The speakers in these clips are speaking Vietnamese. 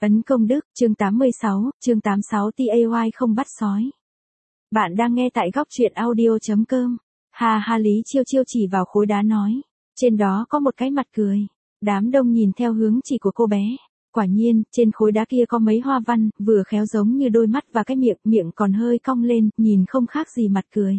Ấn công đức, chương 86, chương 86 TAY không bắt sói. Bạn đang nghe tại góc truyện audio.com. Ha ha, Lý Chiêu Chiêu chỉ vào khối đá nói. Trên đó có một cái mặt cười. Đám đông nhìn theo hướng chỉ của cô bé. Quả nhiên, trên khối đá kia có mấy hoa văn, vừa khéo giống như đôi mắt và cái miệng còn hơi cong lên, nhìn không khác gì mặt cười.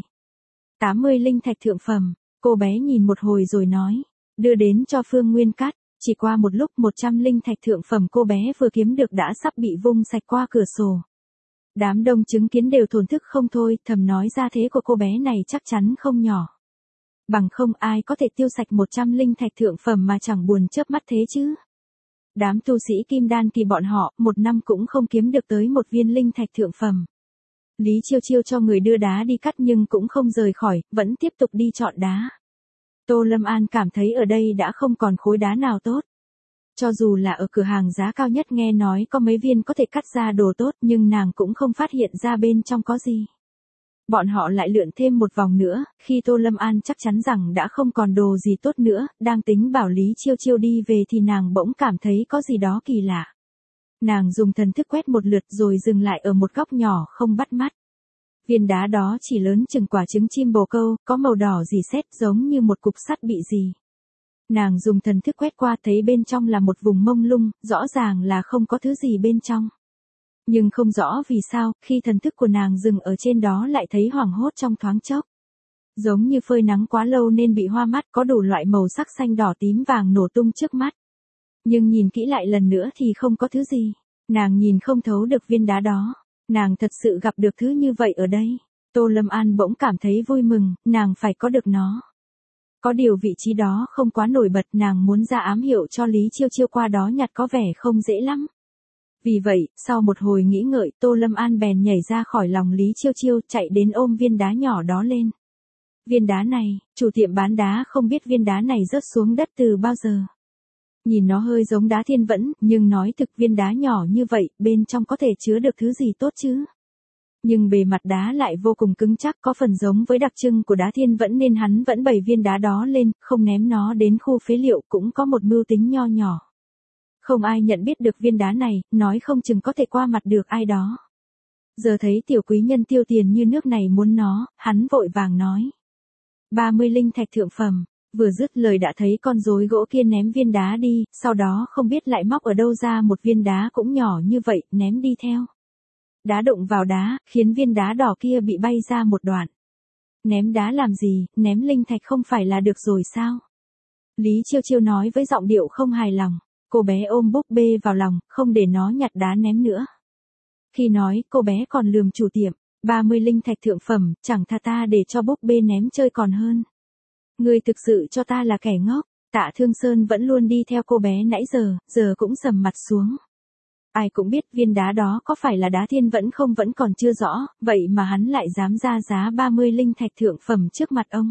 80 linh thạch thượng phẩm, cô bé nhìn một hồi rồi nói. Đưa đến cho Phương Nguyên cắt. Chỉ qua một lúc 100 linh thạch thượng phẩm cô bé vừa kiếm được đã sắp bị vung sạch qua cửa sổ. Đám đông chứng kiến đều thổn thức không thôi, thầm nói ra thế của cô bé này chắc chắn không nhỏ. Bằng không ai có thể tiêu sạch 100 linh thạch thượng phẩm mà chẳng buồn chớp mắt thế chứ. Đám tu sĩ kim đan kỳ bọn họ, một năm cũng không kiếm được tới một viên linh thạch thượng phẩm. Lý Chiêu Chiêu cho người đưa đá đi cắt nhưng cũng không rời khỏi, vẫn tiếp tục đi chọn đá. Tô Lâm An cảm thấy ở đây đã không còn khối đá nào tốt. Cho dù là ở cửa hàng giá cao nhất nghe nói có mấy viên có thể cắt ra đồ tốt nhưng nàng cũng không phát hiện ra bên trong có gì. Bọn họ lại lượn thêm một vòng nữa, khi Tô Lâm An chắc chắn rằng đã không còn đồ gì tốt nữa, đang tính bảo Lý Chiêu Chiêu đi về thì nàng bỗng cảm thấy có gì đó kỳ lạ. Nàng dùng thần thức quét một lượt rồi dừng lại ở một góc nhỏ không bắt mắt. Viên đá đó chỉ lớn chừng quả trứng chim bồ câu, có màu đỏ rỉ sét giống như một cục sắt bị gì. Nàng dùng thần thức quét qua thấy bên trong là một vùng mông lung, rõ ràng là không có thứ gì bên trong. Nhưng không rõ vì sao, khi thần thức của nàng dừng ở trên đó lại thấy hoảng hốt trong thoáng chốc. Giống như phơi nắng quá lâu nên bị hoa mắt, có đủ loại màu sắc xanh đỏ tím vàng nổ tung trước mắt. Nhưng nhìn kỹ lại lần nữa thì không có thứ gì. Nàng nhìn không thấu được viên đá đó. Nàng thật sự gặp được thứ như vậy ở đây. Tô Lâm An bỗng cảm thấy vui mừng, nàng phải có được nó. Có điều vị trí đó không quá nổi bật, nàng muốn ra ám hiệu cho Lý Chiêu Chiêu qua đó nhặt có vẻ không dễ lắm. Vì vậy, sau một hồi nghĩ ngợi, Tô Lâm An bèn nhảy ra khỏi lòng Lý Chiêu Chiêu, chạy đến ôm viên đá nhỏ đó lên. Viên đá này, chủ tiệm bán đá không biết viên đá này rớt xuống đất từ bao giờ. Nhìn nó hơi giống đá thiên vẫn, nhưng nói thực viên đá nhỏ như vậy, bên trong có thể chứa được thứ gì tốt chứ? Nhưng bề mặt đá lại vô cùng cứng chắc, có phần giống với đặc trưng của đá thiên vẫn nên hắn vẫn bày viên đá đó lên, không ném nó đến khu phế liệu, cũng có một mưu tính nho nhỏ. Không ai nhận biết được viên đá này, nói không chừng có thể qua mặt được ai đó. Giờ thấy tiểu quý nhân tiêu tiền như nước này muốn nó, hắn vội vàng nói. 30 linh thạch thượng phẩm. Vừa dứt lời đã thấy con rối gỗ kia ném viên đá đi, sau đó không biết lại móc ở đâu ra một viên đá cũng nhỏ như vậy, ném đi theo. Đá đụng vào đá, khiến viên đá đỏ kia bị bay ra một đoạn. Ném đá làm gì, ném linh thạch không phải là được rồi sao? Lý Chiêu Chiêu nói với giọng điệu không hài lòng. Cô bé ôm búp bê vào lòng, không để nó nhặt đá ném nữa. Khi nói, cô bé còn lườm chủ tiệm, 30 linh thạch thượng phẩm, chẳng tha ta để cho búp bê ném chơi còn hơn. Người thực sự cho ta là kẻ ngốc. Tạ Thương Sơn vẫn luôn đi theo cô bé nãy giờ cũng sầm mặt xuống. Ai cũng biết viên đá đó có phải là đá thiên vẫn không vẫn còn chưa rõ, vậy mà hắn lại dám ra giá 30 linh thạch thượng phẩm trước mặt ông.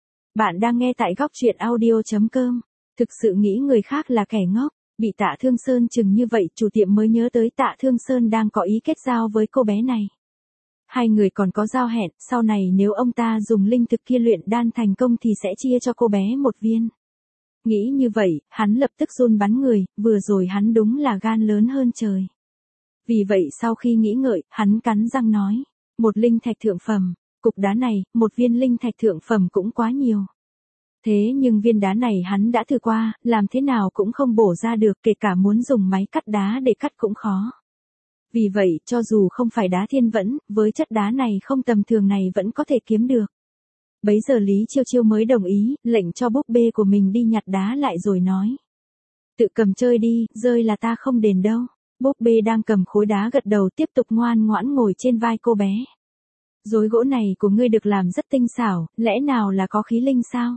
Bạn đang nghe tại góc truyện audio.com. Thực sự nghĩ người khác là kẻ ngốc, bị Tạ Thương Sơn chừng như vậy chủ tiệm mới nhớ tới Tạ Thương Sơn đang có ý kết giao với cô bé này. Hai người còn có giao hẹn, sau này nếu ông ta dùng linh thực kia luyện đan thành công thì sẽ chia cho cô bé một viên. Nghĩ như vậy, hắn lập tức run bắn người, vừa rồi hắn đúng là gan lớn hơn trời. Vì vậy sau khi nghĩ ngợi, hắn cắn răng nói, một linh thạch thượng phẩm, cục đá này, một viên linh thạch thượng phẩm cũng quá nhiều. Thế nhưng viên đá này hắn đã thử qua, làm thế nào cũng không bổ ra được, kể cả muốn dùng máy cắt đá để cắt cũng khó. Vì vậy, cho dù không phải đá thiên vẫn, với chất đá này không tầm thường này vẫn có thể kiếm được. Bấy giờ Lý Chiêu Chiêu mới đồng ý, lệnh cho búp bê của mình đi nhặt đá lại rồi nói. Tự cầm chơi đi, rơi là ta không đền đâu. Búp bê đang cầm khối đá gật đầu tiếp tục ngoan ngoãn ngồi trên vai cô bé. Rối gỗ này của ngươi được làm rất tinh xảo, lẽ nào là có khí linh sao?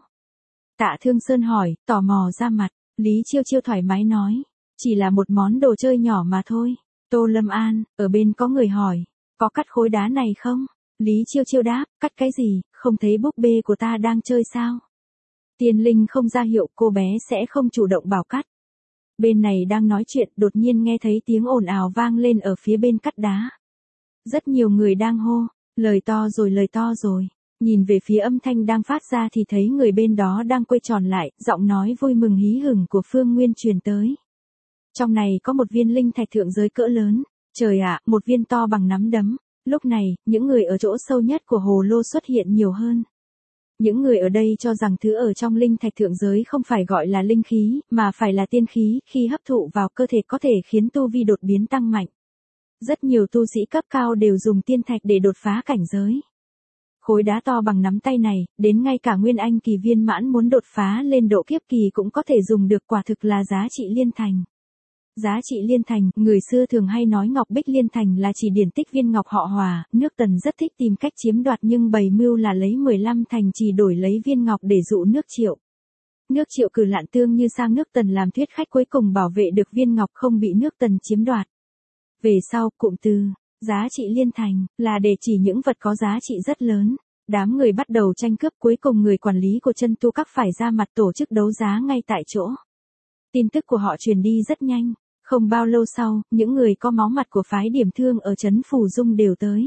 Tạ Thương Sơn hỏi, tò mò ra mặt. Lý Chiêu Chiêu thoải mái nói. Chỉ là một món đồ chơi nhỏ mà thôi. Tô Lâm An, ở bên có người hỏi. Có cắt khối đá này không? Lý Chiêu Chiêu đáp, cắt cái gì, không thấy búp bê của ta đang chơi sao? Tiên linh không ra hiệu cô bé sẽ không chủ động bảo cắt. Bên này đang nói chuyện đột nhiên nghe thấy tiếng ồn ào vang lên ở phía bên cắt đá. Rất nhiều người đang hô, lời to rồi. Nhìn về phía âm thanh đang phát ra thì thấy người bên đó đang quay tròn lại, giọng nói vui mừng hí hửng của Phương Nguyên truyền tới. Trong này có một viên linh thạch thượng giới cỡ lớn. Trời ạ, một viên to bằng nắm đấm. Lúc này, những người ở chỗ sâu nhất của hồ lô xuất hiện nhiều hơn. Những người ở đây cho rằng thứ ở trong linh thạch thượng giới không phải gọi là linh khí, mà phải là tiên khí, khi hấp thụ vào cơ thể có thể khiến tu vi đột biến tăng mạnh. Rất nhiều tu sĩ cấp cao đều dùng tiên thạch để đột phá cảnh giới. Khối đá to bằng nắm tay này, đến ngay cả Nguyên Anh kỳ viên mãn muốn đột phá lên độ kiếp kỳ cũng có thể dùng được, quả thực là giá trị liên thành. Giá trị liên thành, người xưa thường hay nói ngọc bích liên thành là chỉ điển tích viên ngọc họ Hòa, nước Tần rất thích tìm cách chiếm đoạt nhưng bày mưu là lấy 15 thành trì đổi lấy viên ngọc để dụ nước Triệu. Nước Triệu cử Lạn Tương như sang nước Tần làm thuyết khách, cuối cùng bảo vệ được viên ngọc không bị nước Tần chiếm đoạt. Về sau, cụm từ giá trị liên thành là để chỉ những vật có giá trị rất lớn. Đám người bắt đầu tranh cướp, cuối cùng người quản lý của chân tu các phải ra mặt tổ chức đấu giá ngay tại chỗ. Tin tức của họ truyền đi rất nhanh. Không bao lâu sau, những người có máu mặt của phái Điểm Thương ở trấn Phù Dung đều tới.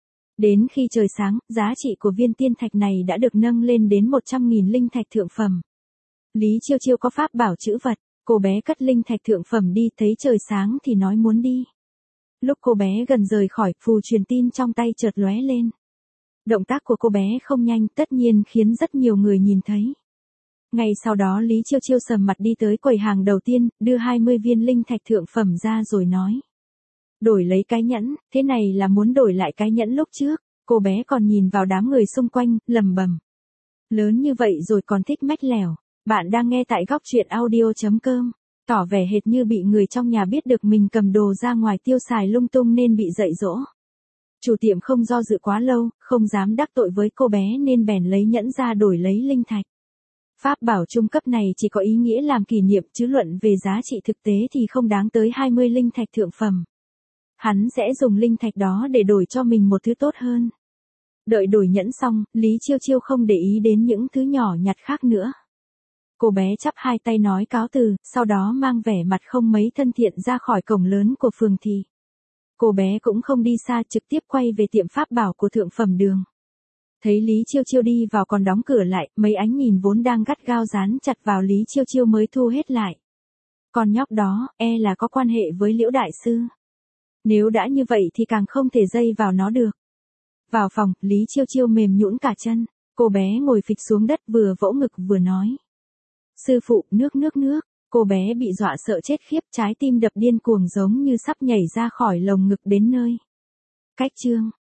Đến khi trời sáng, giá trị của viên tiên thạch này đã được nâng lên đến 100.000 linh thạch thượng phẩm. Lý Chiêu Chiêu có pháp bảo chữ vật, cô bé cất linh thạch thượng phẩm đi, thấy trời sáng thì nói muốn đi. Lúc cô bé gần rời khỏi, phù truyền tin trong tay chợt lóe lên. Động tác của cô bé không nhanh, tất nhiên khiến rất nhiều người nhìn thấy. Ngay sau đó Lý Chiêu Chiêu sầm mặt đi tới quầy hàng đầu tiên, đưa 20 viên linh thạch thượng phẩm ra rồi nói. Đổi lấy cái nhẫn, thế này là muốn đổi lại cái nhẫn lúc trước. Cô bé còn nhìn vào đám người xung quanh, lầm bầm. Lớn như vậy rồi còn thích mách lẻo. Bạn đang nghe tại góc truyện audio.com. Tỏ vẻ hệt như bị người trong nhà biết được mình cầm đồ ra ngoài tiêu xài lung tung nên bị dạy dỗ. Chủ tiệm không do dự quá lâu, không dám đắc tội với cô bé nên bèn lấy nhẫn ra đổi lấy linh thạch. Pháp bảo trung cấp này chỉ có ý nghĩa làm kỷ niệm, chứ luận về giá trị thực tế thì không đáng tới 20 linh thạch thượng phẩm. Hắn sẽ dùng linh thạch đó để đổi cho mình một thứ tốt hơn. Đợi đổi nhẫn xong, Lý Chiêu Chiêu không để ý đến những thứ nhỏ nhặt khác nữa. Cô bé chắp hai tay nói cáo từ, sau đó mang vẻ mặt không mấy thân thiện ra khỏi cổng lớn của phường thị. Cô bé cũng không đi xa, trực tiếp quay về tiệm pháp bảo của Thượng Phẩm Đường. Thấy Lý Chiêu Chiêu đi vào còn đóng cửa lại, mấy ánh nhìn vốn đang gắt gao dán chặt vào Lý Chiêu Chiêu mới thu hết lại. Con nhóc đó, là có quan hệ với Liễu Đại Sư. Nếu đã như vậy thì càng không thể dây vào nó được. Vào phòng, Lý Chiêu Chiêu mềm nhũn cả chân, cô bé ngồi phịch xuống đất vừa vỗ ngực vừa nói. Sư phụ, nước. Cô bé bị dọa sợ chết khiếp, trái tim đập điên cuồng giống như sắp nhảy ra khỏi lồng ngực đến nơi. Cách chương